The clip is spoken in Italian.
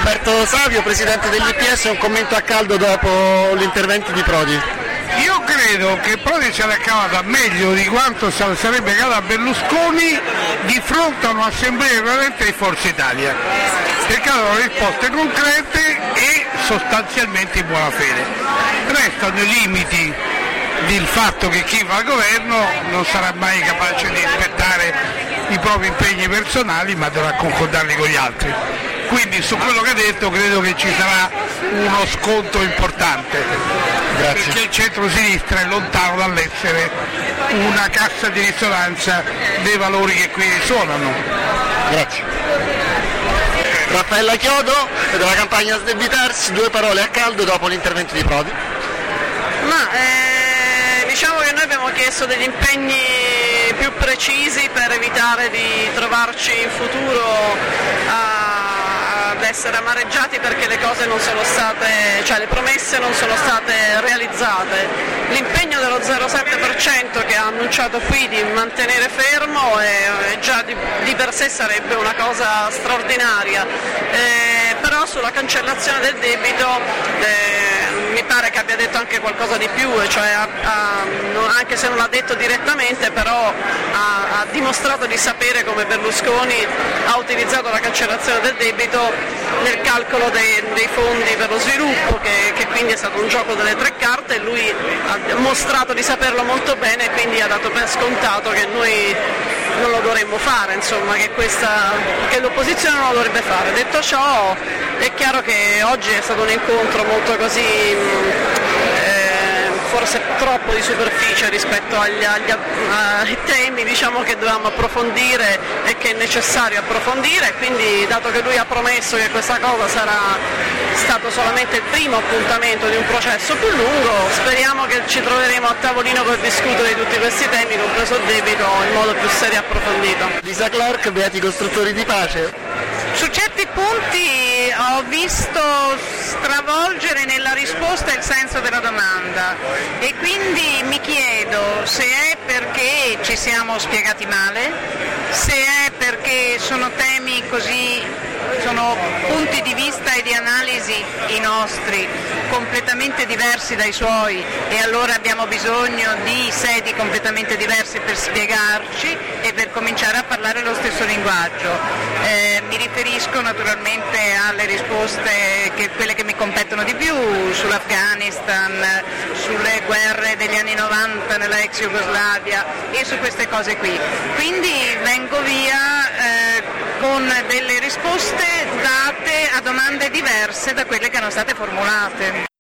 Umberto Savio, presidente dell'IPS, un commento a caldo dopo l'intervento di Prodi. Io credo che Prodi se l'è cavata meglio di quanto sarebbe cavata Berlusconi di fronte a un'assemblea permanente di Forza Italia, perché avevano risposte concrete e sostanzialmente in buona fede. Restano i limiti del fatto che chi va al governo non sarà mai capace di rispettare i propri impegni personali, ma dovrà concordarli con gli altri. Quindi su quello che ha detto credo che ci sarà uno scontro importante. Grazie. Perché il centro-sinistra è lontano dall'essere una cassa di risonanza dei valori che qui risuonano. Grazie. Raffaella Chiodo, della campagna Sdebitarsi, 2 parole a caldo dopo l'intervento di Prodi. Diciamo che noi abbiamo chiesto degli impegni più precisi per evitare di trovarci in futuro ad essere amareggiati perché le cose non sono state, cioè le promesse non sono state realizzate. L'impegno dello 0,7% che ha annunciato qui di mantenere fermo già di per sé sarebbe una cosa straordinaria, però sulla cancellazione del debito mi pare che abbia detto anche qualcosa di più, cioè anche se non l'ha detto direttamente, però ha dimostrato di sapere come Berlusconi ha utilizzato la cancellazione del debito nel calcolo dei fondi per lo sviluppo, che quindi è stato un gioco delle 3 carte, e lui ha mostrato di saperlo molto bene e quindi ha dato per scontato che noi non lo dovremmo fare, insomma, che l'opposizione non lo dovrebbe fare. Detto ciò, è chiaro che oggi è stato un incontro molto così forse troppo di superficie rispetto ai temi, diciamo, che dovevamo approfondire e che è necessario approfondire, quindi dato che lui ha promesso che questa cosa sarà stato solamente il primo appuntamento di un processo più lungo, speriamo che ci troveremo a tavolino per discutere di tutti questi temi, compreso il debito, in modo più serio e approfondito. Lisa Clark, beati costruttori di pace. Su certi punti ho visto stravolgere nella risposta il senso della domanda e quindi mi chiedo se è perché ci siamo spiegati male, se è perché sono temi così, sono punti di vista e di analisi i nostri completamente diversi dai suoi e allora abbiamo bisogno di sedi completamente diverse per spiegarci e per cominciare a parlare lo stesso linguaggio. Mi riferisco naturalmente alle risposte, quelle che mi competono di più, sull'Afghanistan, sulle guerre degli anni 90 nella ex Jugoslavia e su queste cose qui. Quindi vengo via con delle risposte date a domande diverse da quelle che erano state formulate.